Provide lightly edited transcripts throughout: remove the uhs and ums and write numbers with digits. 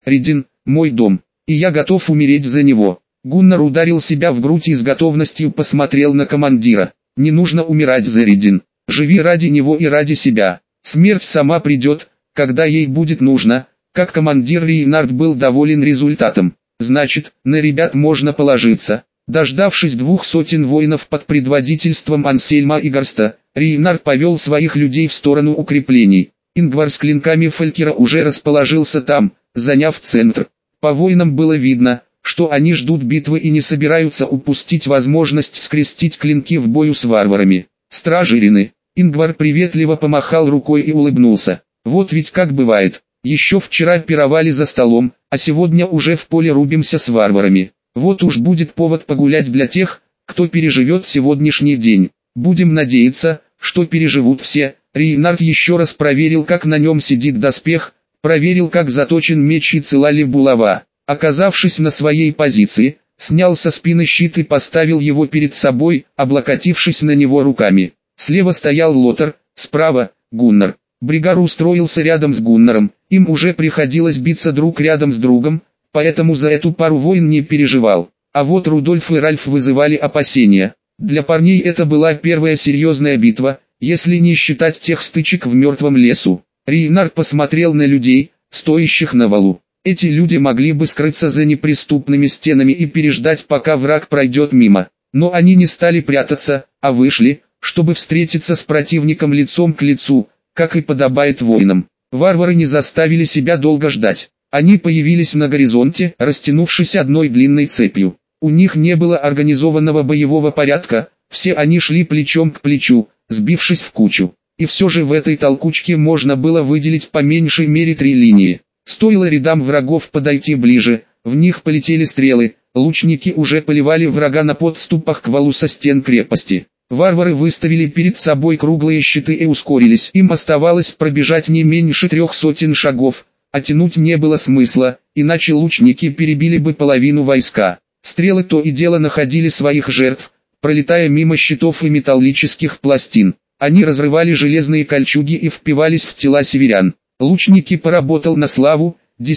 Ридин, мой дом, и я готов умереть за него. Гуннар ударил себя в грудь и с готовностью посмотрел на командира. Не нужно умирать за Ридин. Живи ради него и ради себя. Смерть сама придет, когда ей будет нужно. Как командир Рейнард был доволен результатом. Значит, на ребят можно положиться. Дождавшись 200 воинов под предводительством Ансельма и Горста, Рейнард повел своих людей в сторону укреплений. Ингвар с клинками Фелькера уже расположился там, заняв центр. По воинам было видно, что они ждут битвы и не собираются упустить возможность скрестить клинки в бою с варварами. Стражи Рины. Ингвар приветливо помахал рукой и улыбнулся. Вот ведь как бывает. Еще вчера пировали за столом, а сегодня уже в поле рубимся с варварами. Вот уж будет повод погулять для тех, кто переживет сегодняшний день. Будем надеяться, что переживут все. Рейнард еще раз проверил, как на нем сидит доспех, проверил, как заточен меч и цела ли булава. Оказавшись на своей позиции, снял со спины щит и поставил его перед собой, облокотившись на него руками. Слева стоял Лотар, справа – Гуннар. Бригар устроился рядом с Гуннаром, им уже приходилось биться друг рядом с другом, поэтому за эту пару воин не переживал. А вот Рудольф и Ральф вызывали опасения. Для парней это была первая серьезная битва, если не считать тех стычек в мертвом лесу. Рейнард посмотрел на людей, стоящих на валу. Эти люди могли бы скрыться за неприступными стенами и переждать, пока враг пройдет мимо. Но они не стали прятаться, а вышли, чтобы встретиться с противником лицом к лицу, как и подобает воинам. Варвары не заставили себя долго ждать. Они появились на горизонте, растянувшись одной длинной цепью. У них не было организованного боевого порядка, все они шли плечом к плечу, сбившись в кучу. И все же в этой толкучке можно было выделить по меньшей мере 3 линии. Стоило рядам врагов подойти ближе, в них полетели стрелы, лучники уже поливали врага на подступах к валу со стен крепости. Варвары выставили перед собой круглые щиты и ускорились. Им оставалось пробежать не меньше 300 шагов, а тянуть не было смысла, иначе лучники перебили бы половину войска. Стрелы то и дело находили своих жертв, пролетая мимо щитов и металлических пластин. Они разрывали железные кольчуги и впивались в тела северян. Лучники поработал на славу,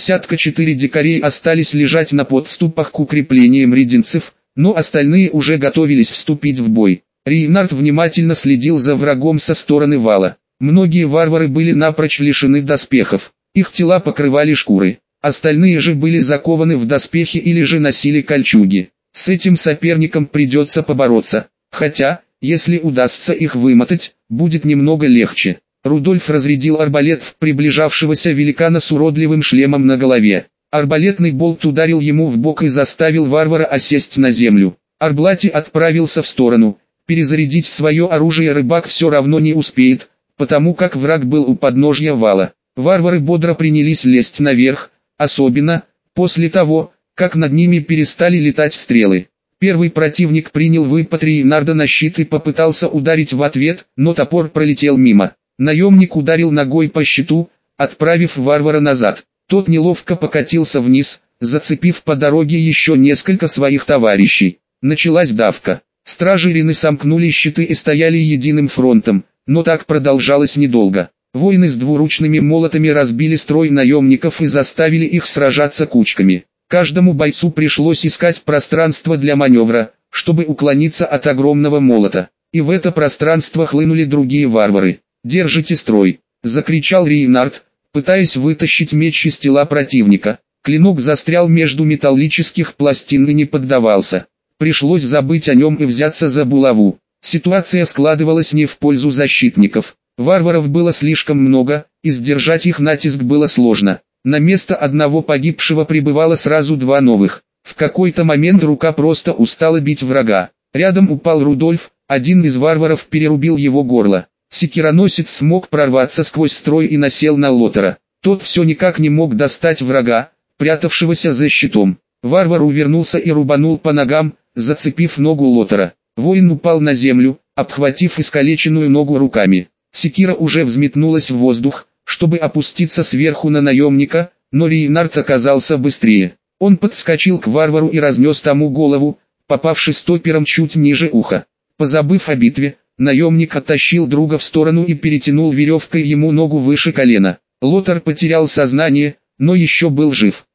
4 дикарей остались лежать на подступах к укреплениям ридинцев, но остальные уже готовились вступить в бой. Рейнард внимательно следил за врагом со стороны вала. Многие варвары были напрочь лишены доспехов, их тела покрывали шкуры, остальные же были закованы в доспехи или же носили кольчуги. С этим соперником придется побороться, хотя, если удастся их вымотать, будет немного легче. Рудольф разрядил арбалет в приближавшегося великана с уродливым шлемом на голове. Арбалетный болт ударил ему в бок и заставил варвара осесть на землю. Арблати отправился в сторону. Перезарядить свое оружие рыбак все равно не успеет, потому как враг был у подножья вала. Варвары бодро принялись лезть наверх, особенно после того, как над ними перестали летать стрелы. Первый противник принял выпад Рейнарда на щит и попытался ударить в ответ, но топор пролетел мимо. Наемник ударил ногой по щиту, отправив варвара назад. Тот неловко покатился вниз, зацепив по дороге еще несколько своих товарищей. Началась давка. Стражи Рины сомкнули щиты и стояли единым фронтом, но так продолжалось недолго. Воины с двуручными молотами разбили строй наемников и заставили их сражаться кучками. Каждому бойцу пришлось искать пространство для маневра, чтобы уклониться от огромного молота. И в это пространство хлынули другие варвары. «Держите строй!» – закричал Рейнард, пытаясь вытащить меч из тела противника. Клинок застрял между металлических пластин и не поддавался. Пришлось забыть о нем и взяться за булаву. Ситуация складывалась не в пользу защитников. Варваров было слишком много, и сдержать их натиск было сложно. На место одного погибшего прибывало сразу 2 новых. В какой-то момент рука просто устала бить врага. Рядом упал Рудольф, один из варваров перерубил его горло. Секироносец смог прорваться сквозь строй и насел на Лотара. Тот все никак не мог достать врага, прятавшегося за щитом. Варвар увернулся и рубанул по ногам, зацепив ногу Лотара. Воин упал на землю, обхватив искалеченную ногу руками. Секира уже взметнулась в воздух, чтобы опуститься сверху на наемника, но Рейнард оказался быстрее. Он подскочил к варвару и разнес тому голову, попавший стопером чуть ниже уха. Позабыв о битве, наемник оттащил друга в сторону и перетянул веревкой ему ногу выше колена. Лотар потерял сознание, но еще был жив.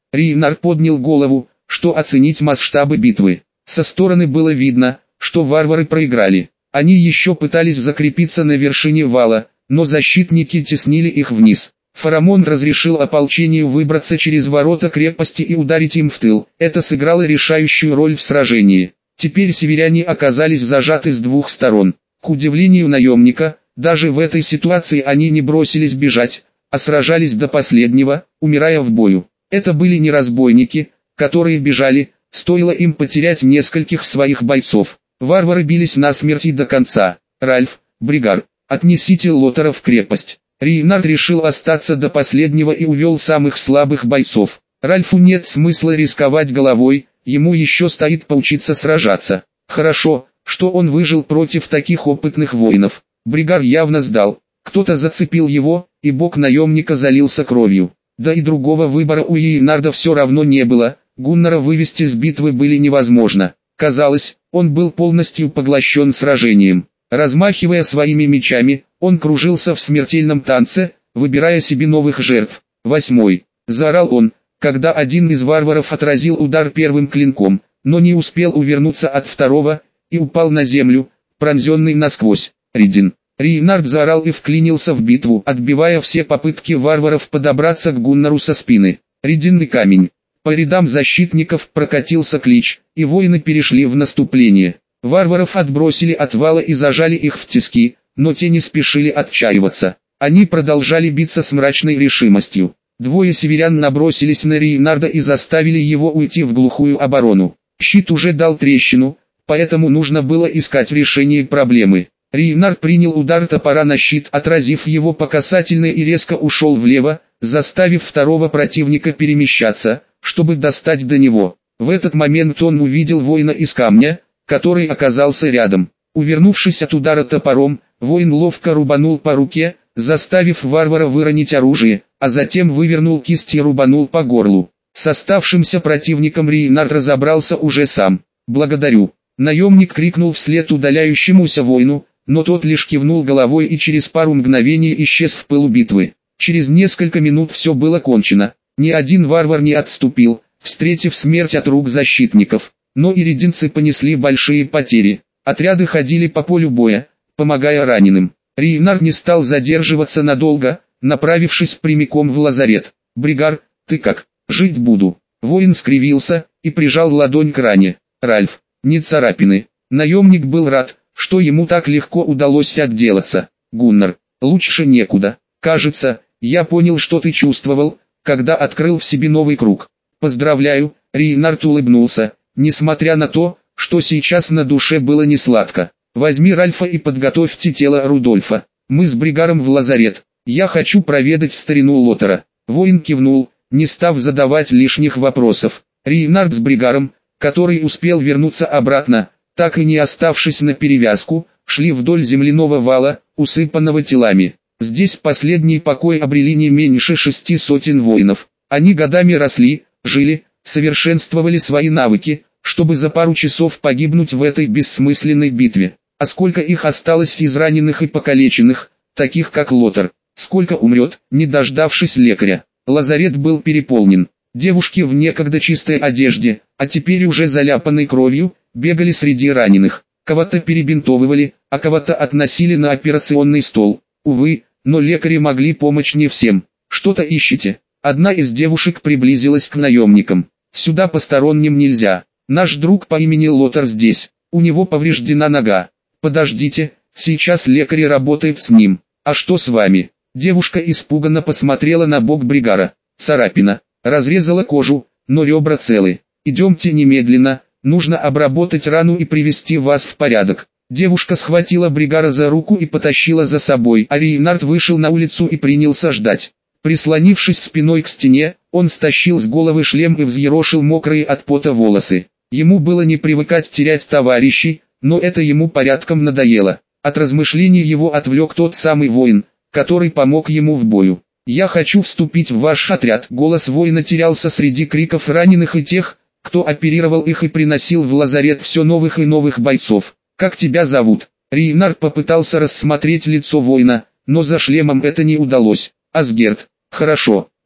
Рейнард поднял голову, что оценить масштабы битвы. Со стороны было видно, что варвары проиграли. Они еще пытались закрепиться на вершине вала, но защитники теснили их вниз. Фарамон разрешил ополчению выбраться через ворота крепости и ударить им в тыл. Это сыграло решающую роль в сражении. Теперь северяне оказались зажаты с двух сторон. К удивлению наемника, даже в этой ситуации они не бросились бежать, а сражались до последнего, умирая в бою. Это были не разбойники, которые бежали, стоило им потерять нескольких своих бойцов. Варвары бились насмерть и до конца. Ральф, Бригар, отнесите Лотера в крепость. Рейнард решил остаться до последнего и увел самых слабых бойцов. Ральфу нет смысла рисковать головой, ему еще стоит поучиться сражаться. Хорошо, что он выжил против таких опытных воинов. Бригар явно сдал. Кто-то зацепил его, и бок наемника залился кровью. Да и другого выбора у Рейнарда все равно не было, Гуннара вывести с битвы были невозможно. Казалось, он был полностью поглощен сражением. Размахивая своими мечами, он кружился в смертельном танце, выбирая себе новых жертв. «Восьмой!» – заорал он, когда один из варваров отразил удар первым клинком, но не успел увернуться от второго, и упал на землю, пронзенный насквозь. «Ридин!» Рейнард заорал и вклинился в битву, отбивая все попытки варваров подобраться к Гуннару со спины. «Ридинный камень!» По рядам защитников прокатился клич, и воины перешли в наступление. Варваров отбросили от вала и зажали их в тиски, но те не спешили отчаиваться. Они продолжали биться с мрачной решимостью. Двое северян набросились на Рейнарда и заставили его уйти в глухую оборону. Щит уже дал трещину, поэтому нужно было искать решение проблемы. Рейнард принял удар топора на щит, отразив его по касательной и резко ушел влево, заставив второго противника перемещаться, чтобы достать до него. В этот момент он увидел воина из камня, который оказался рядом. Увернувшись от удара топором, воин ловко рубанул по руке, заставив варвара выронить оружие, а затем вывернул кисть и рубанул по горлу. С оставшимся противником Рейнард разобрался уже сам. «Благодарю!» Наемник крикнул вслед удаляющемуся воину, но тот лишь кивнул головой и через пару мгновений исчез в пылу битвы. Через несколько минут все было кончено. Ни один варвар не отступил, встретив смерть от рук защитников. Но и ридинцы понесли большие потери. Отряды ходили по полю боя, помогая раненым. Рейнард не стал задерживаться надолго, направившись прямиком в лазарет. «Бригар, ты как? Жить буду». Воин скривился и прижал ладонь к ране. «Ральф, не царапины». Наемник был рад, что ему так легко удалось отделаться. «Гуннар, лучше некуда. Кажется, я понял, что ты чувствовал, когда открыл в себе новый круг. Поздравляю». Рейнард улыбнулся, несмотря на то, что сейчас на душе было несладко. «Возьми Ральфа и подготовьте тело Рудольфа. Мы с Бригаром в лазарет. Я хочу проведать старину Лотера». Воин кивнул, не став задавать лишних вопросов. Рейнард с Бригаром, который успел вернуться обратно, так и не оставшись на перевязку, шли вдоль земляного вала, усыпанного телами. Здесь последний покой обрели не меньше 600 воинов. Они годами росли, жили, совершенствовали свои навыки, чтобы за пару часов погибнуть в этой бессмысленной битве. А сколько их осталось из раненых и покалеченных, таких как Лотер, сколько умрет, не дождавшись лекаря. Лазарет был переполнен. Девушки в некогда чистой одежде, а теперь уже заляпанной кровью, бегали среди раненых. Кого-то перебинтовывали, а кого-то относили на операционный стол. Увы, но лекари могли помочь не всем. «Что-то ищете?» Одна из девушек приблизилась к наемникам. «Сюда посторонним нельзя. Наш друг по имени Лотер здесь. У него повреждена нога. Подождите, сейчас лекари работают с ним. А что с вами?» Девушка испуганно посмотрела на бок Бригара. «Царапина. Разрезала кожу, но ребра целы. Идемте немедленно, нужно обработать рану и привести вас в порядок». Девушка схватила Бригара за руку и потащила за собой, а Рейнард вышел на улицу и принялся ждать. Прислонившись спиной к стене, он стащил с головы шлем и взъерошил мокрые от пота волосы. Ему было не привыкать терять товарищей, но это ему порядком надоело. От размышлений его отвлек тот самый воин, который помог ему в бою. «Я хочу вступить в ваш отряд». Голос воина терялся среди криков раненых и тех, кто оперировал их и приносил в лазарет все новых и новых бойцов. «Как тебя зовут?» Рейнард попытался рассмотреть лицо воина, но за шлемом это не удалось. «Асгерт». «Хорошо.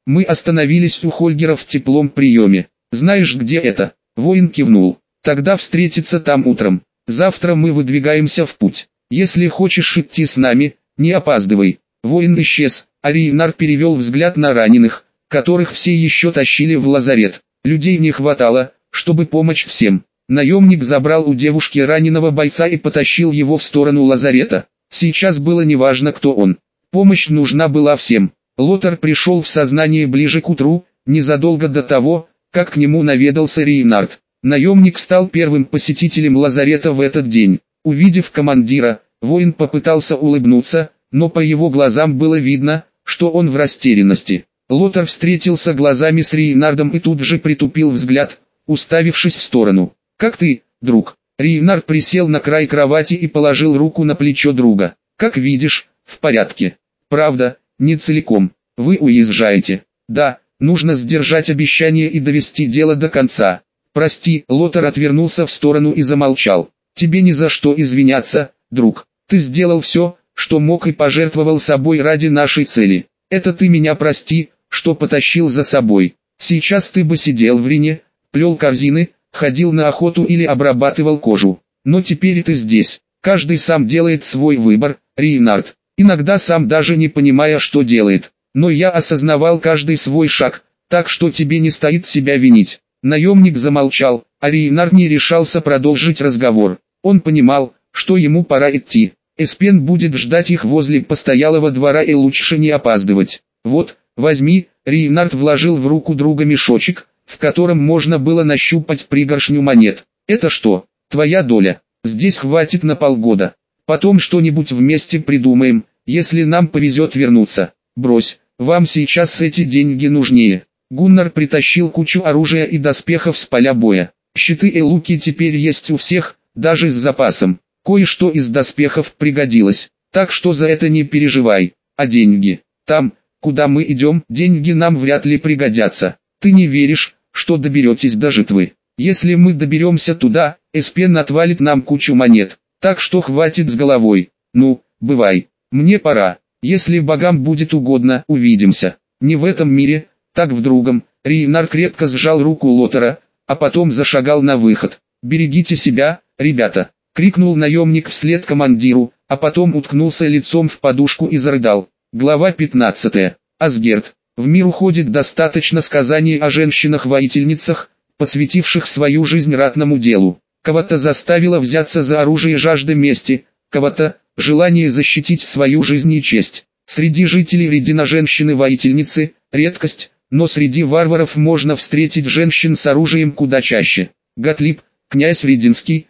Мы остановились у Хольгера в теплом приеме. Знаешь, где это? Воин кивнул. Тогда встретиться там утром. Завтра мы выдвигаемся в путь. Если хочешь идти с нами, не опаздывай. Воин исчез, а Рейнар перевел взгляд на раненых, которых все еще тащили в лазарет. Людей не хватало, чтобы помочь всем. Наемник забрал у девушки раненого бойца и потащил его в сторону лазарета. Сейчас было неважно, кто он. Помощь нужна была всем. Лотар пришел в сознание ближе к утру, незадолго до того, как к нему наведался Рейнард. Наемник стал первым посетителем лазарета в этот день. Увидев командира, воин попытался улыбнуться, но по его глазам было видно, что он в растерянности. Лотар встретился глазами с Рейнардом и тут же притупил взгляд, уставившись в сторону. «Как ты, друг?» Рейнард присел на край кровати и положил руку на плечо друга. «Как видишь, в порядке. Правда, не целиком. Вы уезжаете. Да, нужно сдержать обещание и довести дело до конца. Прости», Лотар отвернулся в сторону и замолчал. «Тебе ни за что извиняться, друг. Ты сделал все, что мог и пожертвовал собой ради нашей цели. Это ты меня прости, что потащил за собой. Сейчас ты бы сидел в Рине, плел корзины, ходил на охоту или обрабатывал кожу. Но теперь ты здесь. Каждый сам делает свой выбор, Рейнард. Иногда сам даже не понимая, что делает. Но я осознавал каждый свой шаг, так что тебе не стоит себя винить». Наемник замолчал, а Рейнард не решался продолжить разговор. Он понимал, что ему пора идти. Эспен будет ждать их возле постоялого двора и лучше не опаздывать. «Вот, возьми», Рейнард вложил в руку друга мешочек, в котором можно было нащупать пригоршню монет. «Это что, твоя доля? Здесь хватит на полгода. Потом что-нибудь вместе придумаем, если нам повезет вернуться. Брось, вам сейчас эти деньги нужнее». Гуннар притащил кучу оружия и доспехов с поля боя. Щиты и луки теперь есть у всех, даже с запасом. Кое-что из доспехов пригодилось, так что за это не переживай. А деньги? Там, куда мы идем, деньги нам вряд ли пригодятся. Ты не веришь, что доберетесь до житвы? Если мы доберемся туда, Эспен отвалит нам кучу монет, так что хватит с головой. Ну, бывай, мне пора. Если богам будет угодно, увидимся. Не в этом мире, так в другом. Рейнар крепко сжал руку Лотара, а потом зашагал на выход. «Берегите себя, ребята!» — крикнул наемник вслед командиру, а потом уткнулся лицом в подушку и зарыдал. Глава 15. Асгерд. В мир уходит достаточно сказаний о женщинах-воительницах, посвятивших свою жизнь ратному делу. Кого-то заставило взяться за оружие жажда мести, кого-то — желание защитить свою жизнь и честь. Среди жителей Редина женщины-воительницы — редкость, но среди варваров можно встретить женщин с оружием куда чаще. Готлиб, князь Рединский,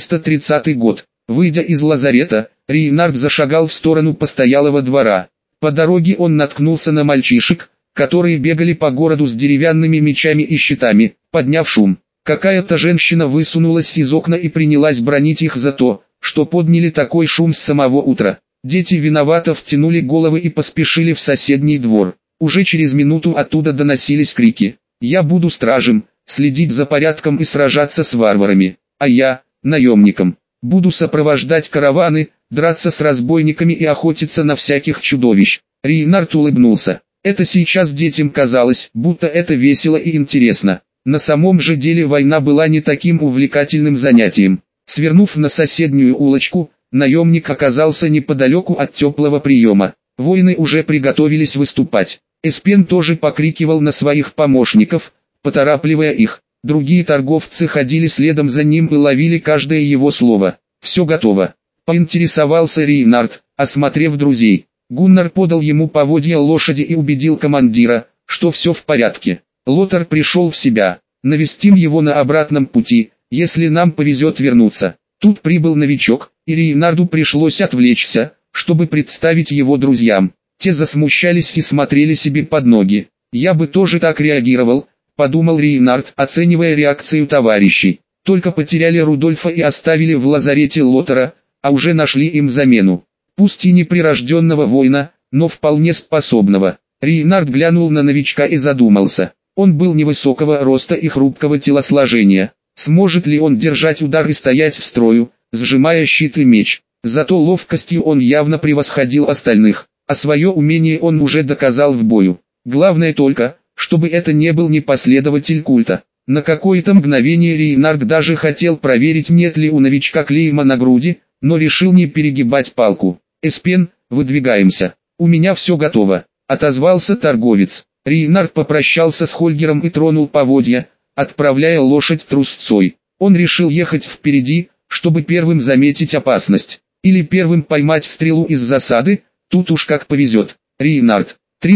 330 год. Выйдя из лазарета, Рейнард зашагал в сторону постоялого двора. По дороге он наткнулся на мальчишек, которые бегали по городу с деревянными мечами и щитами, подняв шум. Какая-то женщина высунулась из окна и принялась бранить их за то, что подняли такой шум с самого утра. Дети виновато втянули головы и поспешили в соседний двор. Уже через минуту оттуда доносились крики. «Я буду стражем, следить за порядком и сражаться с варварами, а я, наемником, буду сопровождать караваны, драться с разбойниками и охотиться на всяких чудовищ». Рейнард улыбнулся. Это сейчас детям казалось, будто это весело и интересно. На самом же деле война была не таким увлекательным занятием. Свернув на соседнюю улочку, наемник оказался неподалеку от теплого приема. Воины уже приготовились выступать. Эспен тоже покрикивал на своих помощников, поторапливая их. Другие торговцы ходили следом за ним и ловили каждое его слово. «Все готово», — поинтересовался Рейнард, осмотрев друзей. Гуннар подал ему поводья лошади и убедил командира, что все в порядке. Лотар пришел в себя. «Навестим его на обратном пути, если нам повезет вернуться». Тут прибыл новичок, и Рейнарду пришлось отвлечься, чтобы представить его друзьям. Те засмущались и смотрели себе под ноги. «Я бы тоже так реагировал», — подумал Рейнард, оценивая реакцию товарищей. Только потеряли Рудольфа и оставили в лазарете Лотара, а уже нашли им замену. Пусть и неприрожденного воина, но вполне способного. Рейнард глянул на новичка и задумался. Он был невысокого роста и хрупкого телосложения. Сможет ли он держать удар и стоять в строю, сжимая щит и меч? Зато ловкостью он явно превосходил остальных, а свое умение он уже доказал в бою. Главное только, чтобы это не был не последователь культа. На какое-то мгновение Рейнард даже хотел проверить, нет ли у новичка клейма на груди, но решил не перегибать палку. «Эспен, выдвигаемся. У меня все готово», — отозвался торговец. Рейнард попрощался с Хольгером и тронул поводья, отправляя лошадь трусцой. Он решил ехать впереди, чтобы первым заметить опасность. Или первым поймать стрелу из засады, тут уж как повезет. «Рейнард,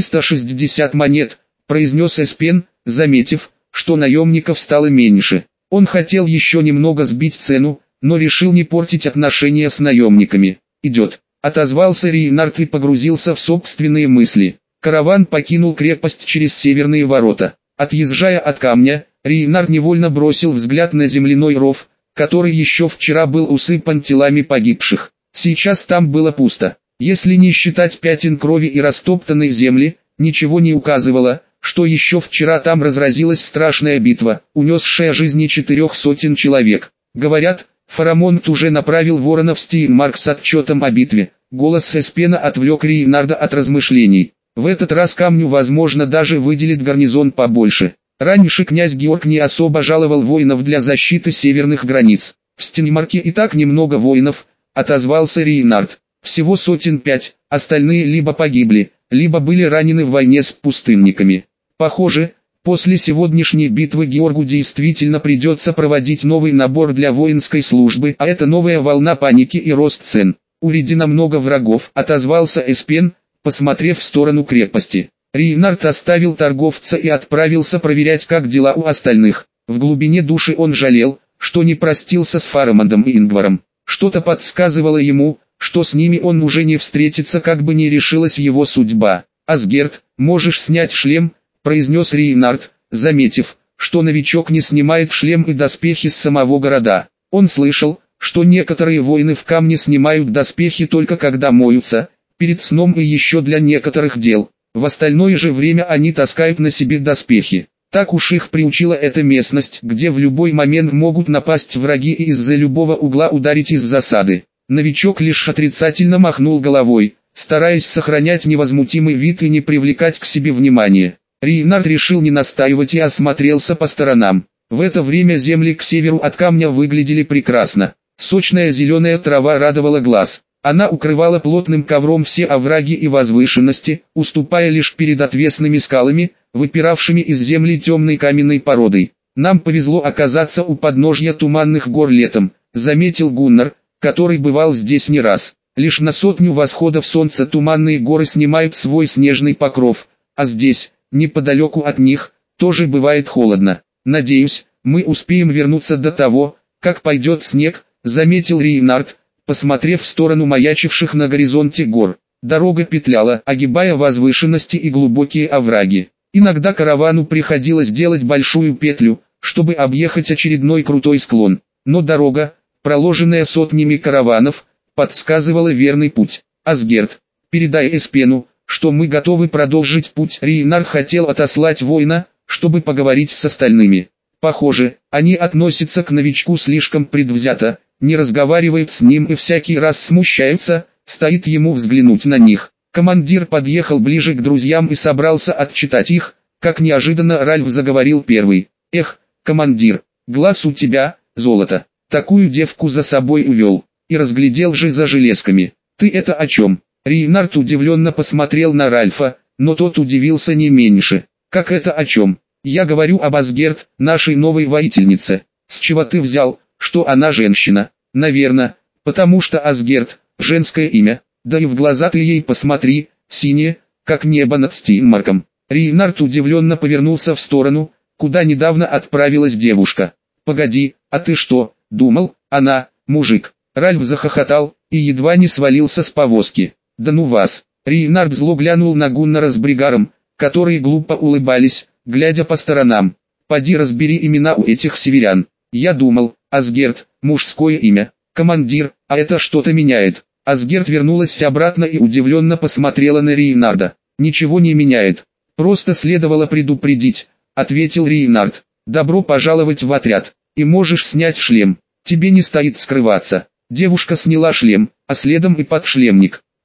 360 монет», — произнес Эспен, заметив, что наемников стало меньше. Он хотел еще немного сбить цену, но решил не портить отношения с наемниками. «Идет», — отозвался Рейнард и погрузился в собственные мысли. Караван покинул крепость через северные ворота. Отъезжая от камня, Рейнард невольно бросил взгляд на земляной ров, который еще вчера был усыпан телами погибших. Сейчас там было пусто. Если не считать пятен крови и растоптанной земли, ничего не указывало, что еще вчера там разразилась страшная битва, унесшая жизни 400 человек. Говорят, Фарамонд уже направил ворона в Стейнмарк с отчетом о битве. Голос Эспена отвлек Рейнарда от размышлений. В этот раз камню возможно даже выделит гарнизон побольше. Раньше князь Георг не особо жаловал воинов для защиты северных границ. В Стейнмарке и так немного воинов, отозвался Рейнард. Всего 500, остальные либо погибли, либо были ранены в войне с пустынниками. Похоже, после сегодняшней битвы Георгу действительно придется проводить новый набор для воинской службы, а это новая волна паники и рост цен. У Редина много врагов, отозвался Эспен, посмотрев в сторону крепости. Рейнард оставил торговца и отправился проверять, как дела у остальных. В глубине души он жалел, что не простился с Фарамондом и Ингваром. Что-то подсказывало ему, что с ними он уже не встретится, как бы ни решилась его судьба. «Асгерд, можешь снять шлем», — произнес Рейнард, заметив, что новичок не снимает шлем и доспехи с самого города. Он слышал, что некоторые воины в камне снимают доспехи только когда моются, перед сном и еще для некоторых дел. В остальное же время они таскают на себе доспехи. Так уж их приучила эта местность, где в любой момент могут напасть враги и из-за любого угла ударить из засады. Новичок лишь отрицательно махнул головой, стараясь сохранять невозмутимый вид и не привлекать к себе внимания. Рейнард решил не настаивать и осмотрелся по сторонам. В это время земли к северу от камня выглядели прекрасно. Сочная зеленая трава радовала глаз. Она укрывала плотным ковром все овраги и возвышенности, уступая лишь перед отвесными скалами, выпиравшими из земли темной каменной породой. «Нам повезло оказаться у подножья Туманных гор летом», — заметил Гуннар, который бывал здесь не раз. Лишь на 100 восходов солнца Туманные горы снимают свой снежный покров, а здесь, неподалеку от них, тоже бывает холодно. «Надеюсь, мы успеем вернуться до того, как пойдет снег», — заметил Рейнард, посмотрев в сторону маячивших на горизонте гор. Дорога петляла, огибая возвышенности и глубокие овраги. Иногда каравану приходилось делать большую петлю, чтобы объехать очередной крутой склон. Но дорога, проложенная сотнями караванов, подсказывала верный путь. «Асгерд, передай Эспену, что мы готовы продолжить путь». Рейнард хотел отослать воина, чтобы поговорить с остальными. Похоже, они относятся к новичку слишком предвзято, не разговаривают с ним и всякий раз смущаются, стоит ему взглянуть на них. Командир подъехал ближе к друзьям и собрался отчитать их, как неожиданно Ральф заговорил первый. «Эх, командир, глаз у тебя, золото, такую девку за собой увел, и разглядел же за железками. Ты это о чем?» Рейнард удивленно посмотрел на Ральфа, но тот удивился не меньше. «Как это о чем? Я говорю об Асгерд, нашей новой воительнице. С чего ты взял, что она женщина?» «Наверно, потому что Асгерд – женское имя, да и в глаза ты ей посмотри, синие, как небо над Стейнмарком». Рейнард удивленно повернулся в сторону, куда недавно отправилась девушка. «Погоди, а ты что, думал, она, мужик?» Ральф захохотал и едва не свалился с повозки. «Да ну вас!» Рейнард зло глянул на Гуннара с Бригаром, которые глупо улыбались, глядя по сторонам. «Поди разбери имена у этих северян. Я думал, Асгерд, мужское имя. Командир, а это что-то меняет». Асгерд вернулась обратно и удивленно посмотрела на Рейнарда. «Ничего не меняет. Просто следовало предупредить», — ответил Рейнард. «Добро пожаловать в отряд. И можешь снять шлем. Тебе не стоит скрываться». Девушка сняла шлем, а следом и подшлемник.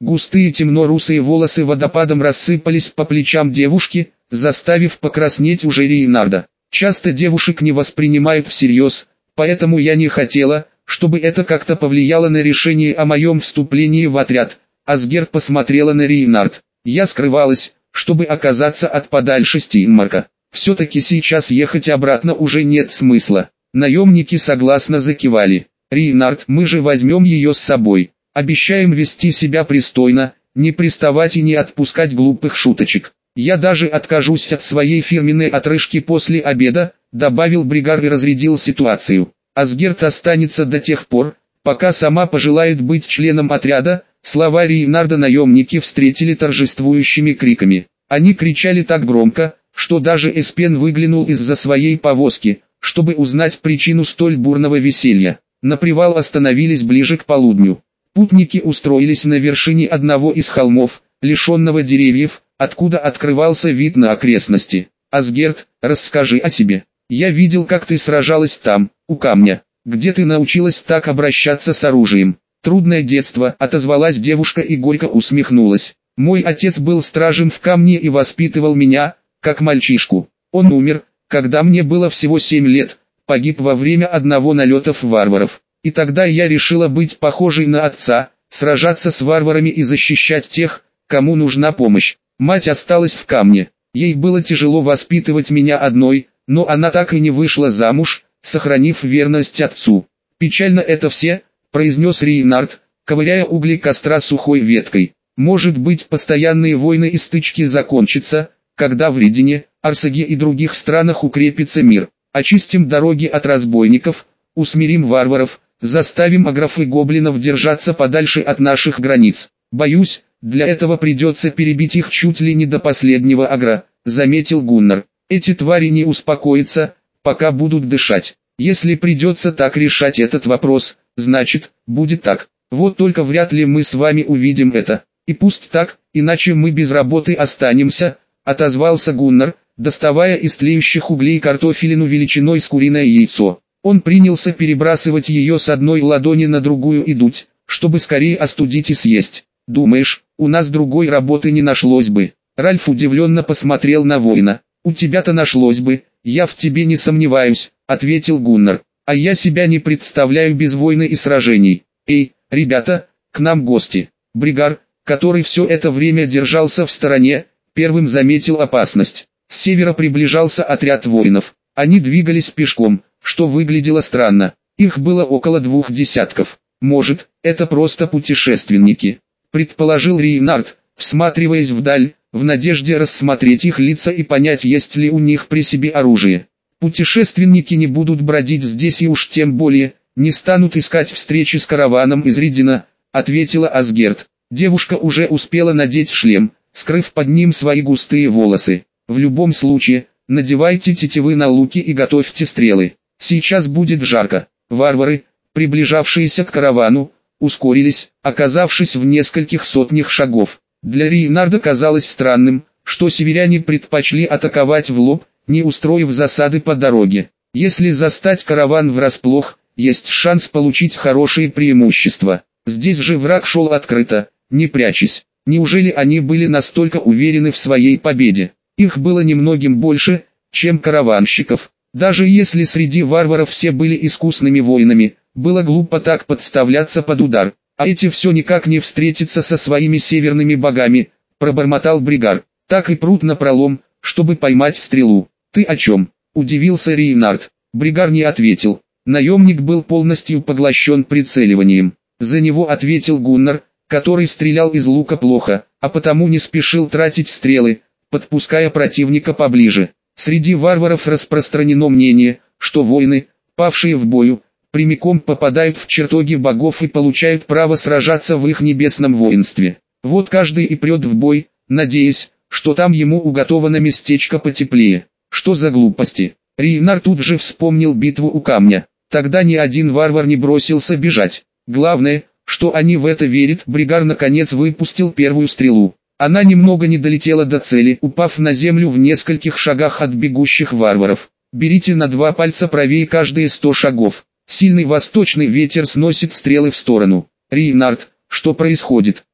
Густые темно-русые волосы водопадом рассыпались по плечам девушки, заставив покраснеть уже Рейнарда. Часто девушек не воспринимают всерьез, поэтому я не хотела, чтобы это как-то повлияло на решение о моем вступлении в отряд. Асгерт посмотрела на Рейнард. Я скрывалась, чтобы оказаться от подальше Стейнмарка. Все-таки сейчас ехать обратно уже нет смысла. Наемники согласно закивали. Рейнард, мы же возьмем ее с собой. Обещаем вести себя пристойно, не приставать и не отпускать глупых шуточек. Я даже откажусь от своей фирменной отрыжки после обеда, добавил Бригар и разрядил ситуацию. Асгерт останется до тех пор, пока сама пожелает быть членом отряда. Слова Рейнарда наемники встретили торжествующими криками. Они кричали так громко, что даже Эспен выглянул из-за своей повозки, чтобы узнать причину столь бурного веселья. На привал остановились ближе к полудню. Путники устроились на вершине одного из холмов, лишенного деревьев, откуда открывался вид на окрестности. Асгерт, расскажи о себе. Я видел, как ты сражалась там, у камня. Где ты научилась так обращаться с оружием? Трудное детство, отозвалась девушка и горько усмехнулась. Мой отец был стражем в камне и воспитывал меня, как мальчишку. Он умер, когда мне было всего 7 лет, погиб во время одного налета варваров. И тогда я решила быть похожей на отца, сражаться с варварами и защищать тех, кому нужна помощь. Мать осталась в камне. Ей было тяжело воспитывать меня одной, но она так и не вышла замуж, сохранив верность отцу. Печально это все, произнес Рейнард, ковыряя угли костра сухой веткой. Может быть, постоянные войны и стычки закончатся, когда в Ридине, Арсаге и других странах укрепится мир. Очистим дороги от разбойников, усмирим варваров, заставим агров и гоблинов держаться подальше от наших границ. Боюсь, для этого придется перебить их чуть ли не до последнего агра, заметил Гуннар. Эти твари не успокоятся, пока будут дышать. Если придется так решать этот вопрос, значит, будет так. Вот только вряд ли мы с вами увидим это. И пусть так, иначе мы без работы останемся, отозвался Гуннар, доставая из тлеющих углей картофелину величиной с куриное яйцо. Он принялся перебрасывать ее с одной ладони на другую и дуть, чтобы скорее остудить и съесть. «Думаешь, у нас другой работы не нашлось бы?» Ральф удивленно посмотрел на воина. «У тебя-то нашлось бы, я в тебе не сомневаюсь», — ответил Гуннар. «А я себя не представляю без войны и сражений. Эй, ребята, к нам гости». Бригар, который все это время держался в стороне, первым заметил опасность. С севера приближался отряд воинов. Они двигались пешком, что выглядело странно. Их было около 2 десятков. «Может, это просто путешественники», — предположил Рейнард, всматриваясь вдаль, в надежде рассмотреть их лица и понять, есть ли у них при себе оружие. «Путешественники не будут бродить здесь и уж тем более, не станут искать встречи с караваном из Ридина», — ответила Асгерт. Девушка уже успела надеть шлем, скрыв под ним свои густые волосы. «В любом случае, надевайте тетивы на луки и готовьте стрелы. Сейчас будет жарко». Варвары, приближавшиеся к каравану, ускорились, оказавшись в нескольких сотнях шагов. Для Рейнарда казалось странным, что северяне предпочли атаковать в лоб, не устроив засады по дороге. Если застать караван врасплох, есть шанс получить хорошие преимущества. Здесь же враг шел открыто, не прячась. Неужели они были настолько уверены в своей победе? Их было немногим больше, чем караванщиков. Даже если среди варваров все были искусными воинами, было глупо так подставляться под удар. «А эти все никак не встретятся со своими северными богами», — пробормотал Бригар. «Так и прут напролом, чтобы поймать стрелу». «Ты о чем?» — удивился Рейнард. Бригар не ответил. Наемник был полностью поглощен прицеливанием. За него ответил Гуннар, который стрелял из лука плохо, а потому не спешил тратить стрелы, подпуская противника поближе. Среди варваров распространено мнение, что воины, павшие в бою, прямиком попадают в чертоги богов и получают право сражаться в их небесном воинстве. Вот каждый и прет в бой, надеясь, что там ему уготовано местечко потеплее. Что за глупости? Рейнар тут же вспомнил битву у камня. Тогда ни один варвар не бросился бежать. Главное, что они в это верят. Бригар наконец выпустил первую стрелу. Она немного не долетела до цели, упав на землю в нескольких шагах от бегущих варваров. «Берите на 2 пальца правее каждые 100 шагов. Сильный восточный ветер сносит стрелы в сторону». «Рейнард, что происходит?»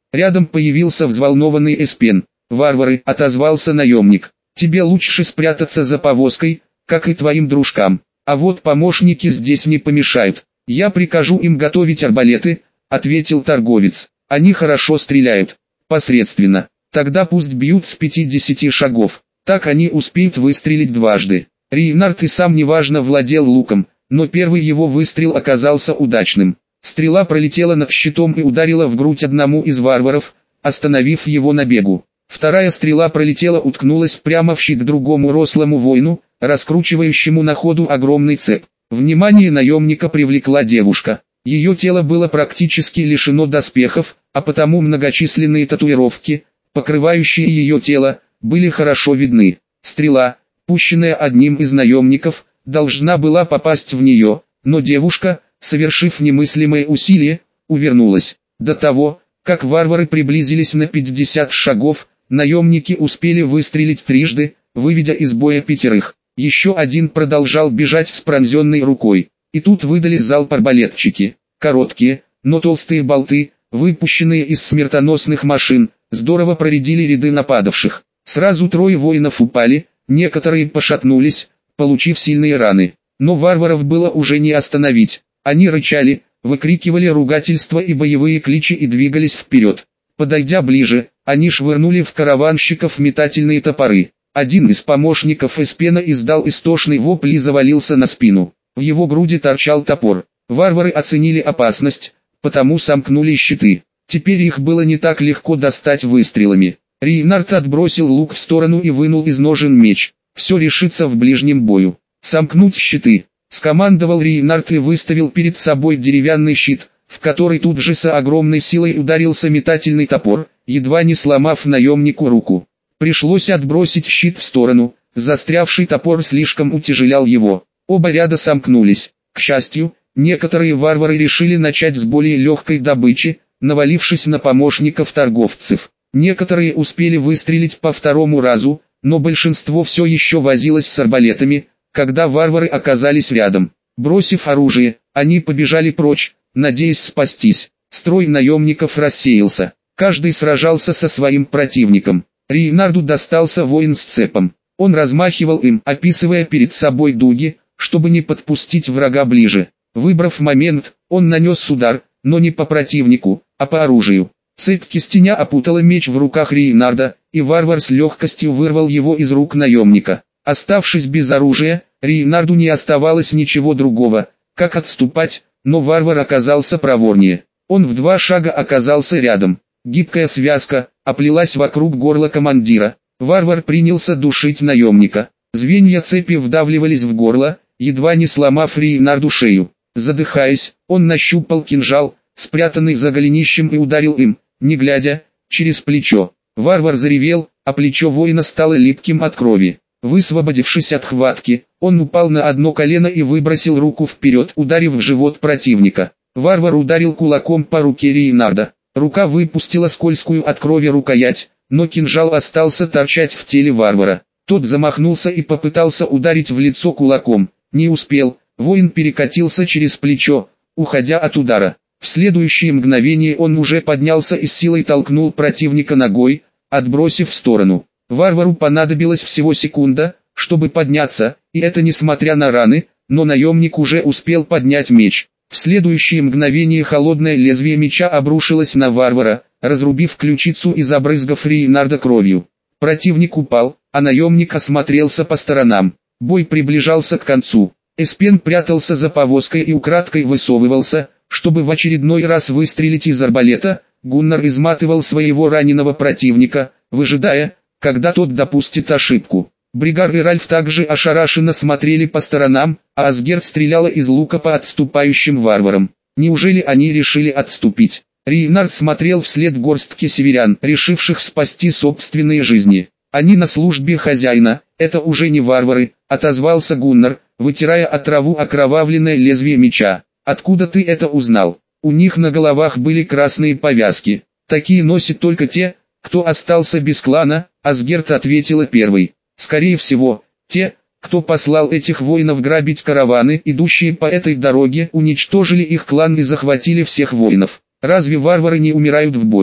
Рядом появился взволнованный Эспен. «Варвары», — отозвался наемник. «Тебе лучше спрятаться за повозкой, как и твоим дружкам. А вот помощники здесь не помешают. Я прикажу им готовить арбалеты», — ответил торговец. «Они хорошо стреляют». «Посредственно. Тогда пусть бьют с 50 шагов. Так они успеют выстрелить дважды». Рейнард и сам неважно владел луком, но первый его выстрел оказался удачным. Стрела пролетела над щитом и ударила в грудь одному из варваров, остановив его на бегу. Вторая стрела пролетела, уткнулась прямо в щит другому рослому воину, раскручивающему на ходу огромный цеп. Внимание наемника привлекла девушка. Ее тело было практически лишено доспехов, а потому многочисленные татуировки, покрывающие ее тело, были хорошо видны. Стрела, пущенная одним из наемников, должна была попасть в нее, но девушка, совершив немыслимое усилие, увернулась. До того, как варвары приблизились на 50 шагов, наемники успели выстрелить трижды, выведя из боя 5. Еще один продолжал бежать с пронзенной рукой. И тут выдали залп арбалетчики. Короткие, но толстые болты, выпущенные из смертоносных машин, здорово проредили ряды нападавших. Сразу 3 воинов упали, некоторые пошатнулись, получив сильные раны. Но варваров было уже не остановить. Они рычали, выкрикивали ругательства и боевые кличи и двигались вперед. Подойдя ближе, они швырнули в караванщиков метательные топоры. Один из помощников Эспена издал истошный вопль и завалился на спину. В его груди торчал топор. Варвары оценили опасность, потому сомкнули щиты. Теперь их было не так легко достать выстрелами. Рейнард отбросил лук в сторону и вынул из ножен меч. Все решится в ближнем бою. «Сомкнуть щиты», — скомандовал Рейнард и выставил перед собой деревянный щит, в который тут же с огромной силой ударился метательный топор, едва не сломав наемнику руку. Пришлось отбросить щит в сторону, застрявший топор слишком утяжелял его. Оба ряда сомкнулись. К счастью, некоторые варвары решили начать с более легкой добычи, навалившись на помощников торговцев. Некоторые успели выстрелить по второму разу, но большинство все еще возилось с арбалетами, когда варвары оказались рядом. Бросив оружие, они побежали прочь, надеясь спастись. Строй наемников рассеялся. Каждый сражался со своим противником. Рейнарду достался воин с цепом. Он размахивал им, описывая перед собой дуги, чтобы не подпустить врага ближе. Выбрав момент, он нанес удар, но не по противнику, а по оружию. Цепь кистеня опутала меч в руках Рейнарда, и варвар с легкостью вырвал его из рук наемника. Оставшись без оружия, Рейнарду не оставалось ничего другого, как отступать, но варвар оказался проворнее. Он в 2 шага оказался рядом. Гибкая связка оплелась вокруг горла командира. Варвар принялся душить наемника. Звенья цепи вдавливались в горло, едва не сломав Рейнарду шею. Задыхаясь, он нащупал кинжал, спрятанный за голенищем, и ударил им, не глядя, через плечо. Варвар заревел, а плечо воина стало липким от крови. Высвободившись от хватки, он упал на одно колено и выбросил руку вперед, ударив в живот противника. Варвар ударил кулаком по руке Рейнарда. Рука выпустила скользкую от крови рукоять, но кинжал остался торчать в теле варвара. Тот замахнулся и попытался ударить в лицо кулаком. Не успел, воин перекатился через плечо, уходя от удара. В следующее мгновение он уже поднялся и с силой толкнул противника ногой, отбросив в сторону. Варвару понадобилось всего секунда, чтобы подняться, и это несмотря на раны, но наемник уже успел поднять меч. В следующее мгновение холодное лезвие меча обрушилось на варвара, разрубив ключицу и забрызгав Рейнарда кровью. Противник упал, а наемник осмотрелся по сторонам. Бой приближался к концу. Эспен прятался за повозкой и украдкой высовывался, чтобы в очередной раз выстрелить из арбалета. Гуннар изматывал своего раненого противника, выжидая, когда тот допустит ошибку. Бригар и Ральф также ошарашенно смотрели по сторонам, а Асгерт стреляла из лука по отступающим варварам. Неужели они решили отступить? Рейнард смотрел вслед горстке северян, решивших спасти собственные жизни. «Они на службе хозяина, это уже не варвары», — отозвался Гуннар, вытирая от траву окровавленное лезвие меча. «Откуда ты это узнал?» «У них на головах были красные повязки. Такие носят только те, кто остался без клана», — Асгерт ответила первой. «Скорее всего, те, кто послал этих воинов грабить караваны, идущие по этой дороге, уничтожили их клан и захватили всех воинов. Разве варвары не умирают в бою?»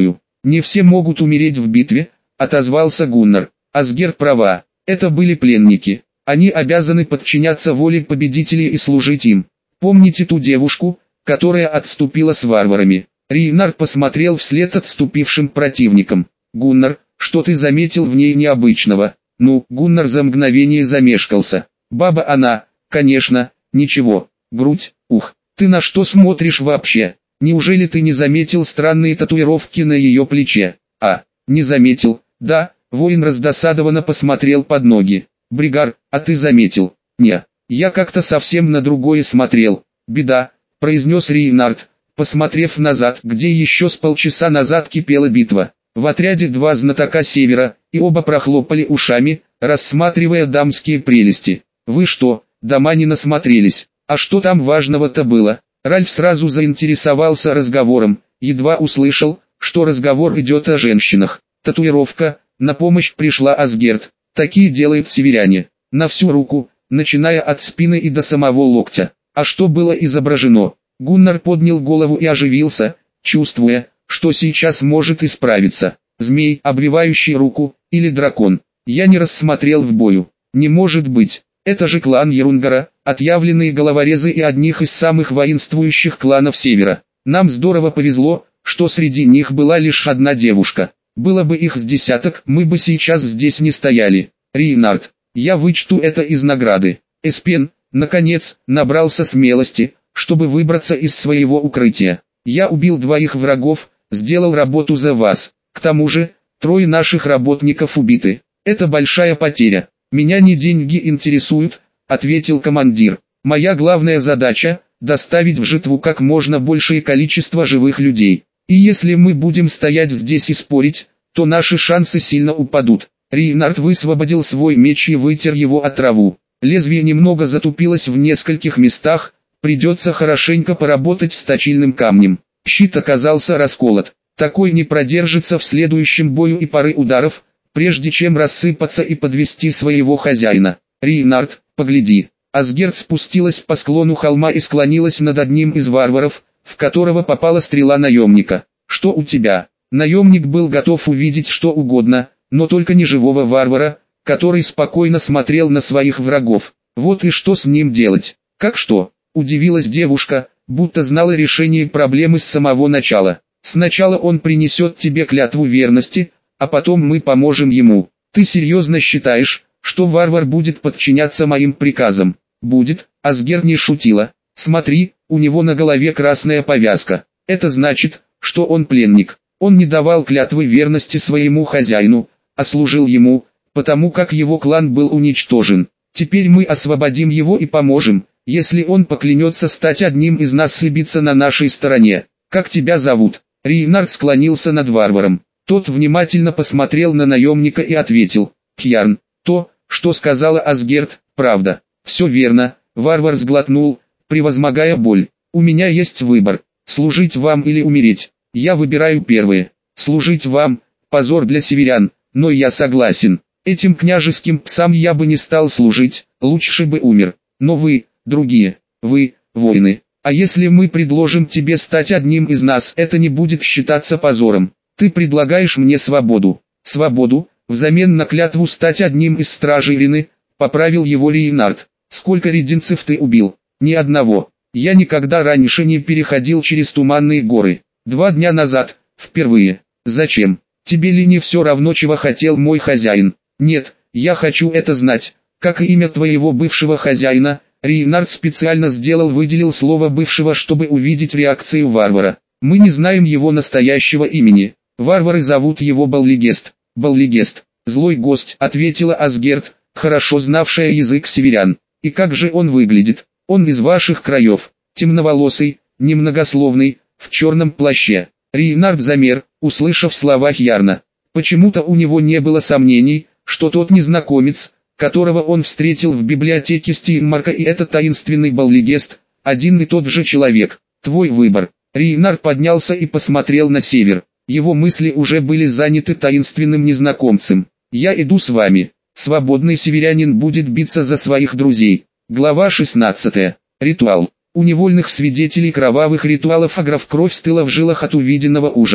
Не все могут умереть в битве, отозвался Гуннар. Асгерд права, это были пленники. Они обязаны подчиняться воле победителей и служить им. Помните ту девушку, которая отступила с варварами? Рейнар посмотрел вслед отступившим противникам. Гуннар, что ты заметил в ней необычного? Ну, Гуннар за мгновение замешкался. Баба она, конечно, ничего. Грудь, ух, ты на что смотришь вообще? Неужели ты не заметил странные татуировки на ее плече? Не заметил, да, воин раздосадованно посмотрел под ноги. Бригар, а ты заметил? Не, я как-то совсем на другое смотрел. Беда, произнес Рейнард, посмотрев назад, где еще с полчаса назад кипела битва. В отряде два знатока севера, и оба прохлопали ушами, рассматривая дамские прелести. Вы что, дома не насмотрелись? А что там важного-то было? Ральф сразу заинтересовался разговором, едва услышал, что разговор идет о женщинах. Татуировка, на помощь пришла Асгерд. Такие делают северяне, на всю руку, начиная от спины и до самого локтя. А что было изображено? Гуннар поднял голову и оживился, чувствуя, что сейчас может исправиться. Змей, обвивающий руку, или дракон. Я не рассмотрел в бою. Не может быть. Это же клан Ерунгара, отъявленные головорезы и одних из самых воинствующих кланов Севера. Нам здорово повезло, что среди них была лишь одна девушка. Было бы их с десяток, мы бы сейчас здесь не стояли. Рейнард, я вычту это из награды. Эспен, наконец, набрался смелости, чтобы выбраться из своего укрытия. Я убил двоих врагов, сделал работу за вас. К тому же, 3 наших работников убиты. Это большая потеря. Меня не деньги интересуют, ответил командир. Моя главная задача – доставить в жертву как можно большее количество живых людей. И если мы будем стоять здесь и спорить, то наши шансы сильно упадут. Рейнард высвободил свой меч и вытер его от траву. Лезвие немного затупилось в нескольких местах, придется хорошенько поработать с точильным камнем. Щит оказался расколот. Такой не продержится в следующем бою и пары ударов, прежде чем рассыпаться и подвести своего хозяина. Рейнард, погляди. Асгерд спустилась по склону холма и склонилась над одним из варваров, в которого попала стрела наемника. Что у тебя? Наемник был готов увидеть что угодно, но только не живого варвара, который спокойно смотрел на своих врагов. Вот и что с ним делать? Как что? Удивилась девушка, будто знала решение проблемы с самого начала. Сначала он принесет тебе клятву верности, а потом мы поможем ему. Ты серьезно считаешь, что варвар будет подчиняться моим приказам? Будет, Асгерд не шутила. Смотри, у него на голове красная повязка. Это значит, что он пленник. Он не давал клятвы верности своему хозяину, а служил ему, потому как его клан был уничтожен. Теперь мы освободим его и поможем, если он поклянется стать одним из нас и биться на нашей стороне. Как тебя зовут? Рейнард склонился над варваром. Тот внимательно посмотрел на наемника и ответил: Кьярн. То, что сказала Асгерд, правда. Все верно. Варвар сглотнул, превозмогая боль. У меня есть выбор: служить вам или умереть. Я выбираю первое. Служить вам – позор для северян, но я согласен. Этим княжеским псам я бы не стал служить, лучше бы умер. Но вы, другие, вы, воины. А если мы предложим тебе стать одним из нас, это не будет считаться позором. Ты предлагаешь мне свободу. Свободу, взамен на клятву стать одним из стражей Рины, поправил его Рейнард. Сколько рединцев ты убил? Ни одного. Я никогда раньше не переходил через туманные горы. 2 дня назад, впервые. Зачем? Тебе ли не все равно, чего хотел мой хозяин? Нет, я хочу это знать. Как и имя твоего бывшего хозяина? Рейнард специально выделил слово бывшего, чтобы увидеть реакцию варвара. Мы не знаем его настоящего имени. Варвары зовут его Баллигест. Баллигест. Злой гость, ответила Асгерд, хорошо знавшая язык северян. И как же он выглядит? Он из ваших краев. Темноволосый, немногословный, в черном плаще. Рейнард замер, услышав слова Кьярна. Почему-то у него не было сомнений, что тот незнакомец, которого он встретил в библиотеке Стинмарка, и этот таинственный Баллигест, один и тот же человек. Твой выбор. Рейнард поднялся и посмотрел на север. Его мысли уже были заняты таинственным незнакомцем. Я иду с вами. Свободный северянин будет биться за своих друзей. Глава 16. Ритуал. У невольных свидетелей кровавых ритуалов Аграф кровь стыла в жилах от увиденного ужаса.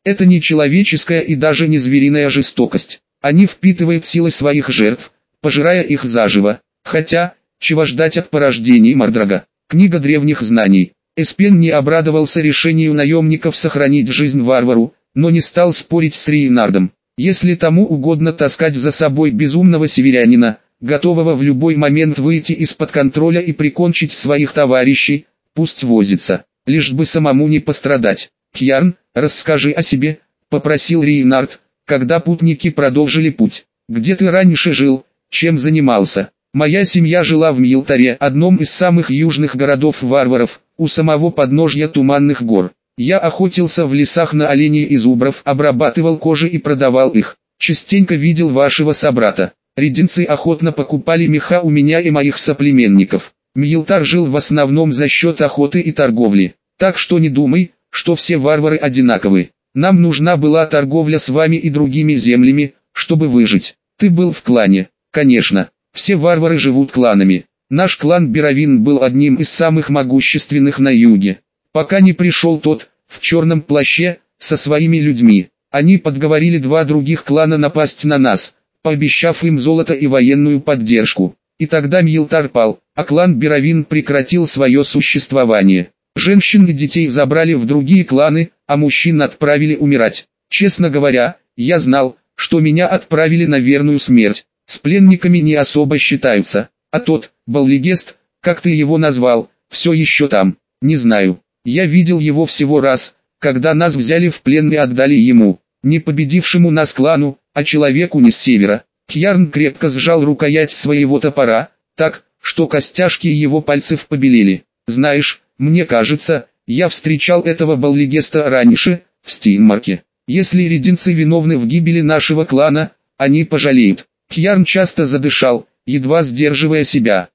Это не человеческая и даже не звериная жестокость. Они впитывают силы своих жертв, пожирая их заживо. Хотя, чего ждать от порождений Мордрага? Книга древних знаний. Эспен не обрадовался решению наемников сохранить жизнь варвару, но не стал спорить с Рейнардом. Если тому угодно таскать за собой безумного северянина, готового в любой момент выйти из-под контроля и прикончить своих товарищей, пусть возится, лишь бы самому не пострадать. «Кьярн, расскажи о себе», — попросил Рейнард, когда путники продолжили путь. «Где ты раньше жил, чем занимался?» «Моя семья жила в Мьелтаре, одном из самых южных городов варваров, у самого подножья Туманных гор. Я охотился в лесах на оленей и зубров, обрабатывал кожи и продавал их. Частенько видел вашего собрата. Рединцы охотно покупали меха у меня и моих соплеменников. Мьелтар жил в основном за счет охоты и торговли. Так что не думай, что все варвары одинаковы. Нам нужна была торговля с вами и другими землями, чтобы выжить. Ты был в клане, конечно. Все варвары живут кланами. Наш клан Беровин был одним из самых могущественных на юге. Пока не пришел тот, в черном плаще, со своими людьми. Они подговорили два других клана напасть на нас, пообещав им золото и военную поддержку. И тогда Мьелтар пал, а клан Беровин прекратил свое существование. Женщин и детей забрали в другие кланы, а мужчин отправили умирать. Честно говоря, я знал, что меня отправили на верную смерть. С пленниками не особо считаются, а тот, Баллигест, как ты его назвал, все еще там. Не знаю, я видел его всего раз, когда нас взяли в плен и отдали ему, не победившему нас клану, а человеку не с севера. Кьярн крепко сжал рукоять своего топора, так, что костяшки его пальцев побелели. Знаешь, мне кажется, я встречал этого Баллигеста раньше, в Стейнмарке. Если рединцы виновны в гибели нашего клана, они пожалеют. Кьярн часто задышал, едва сдерживая себя.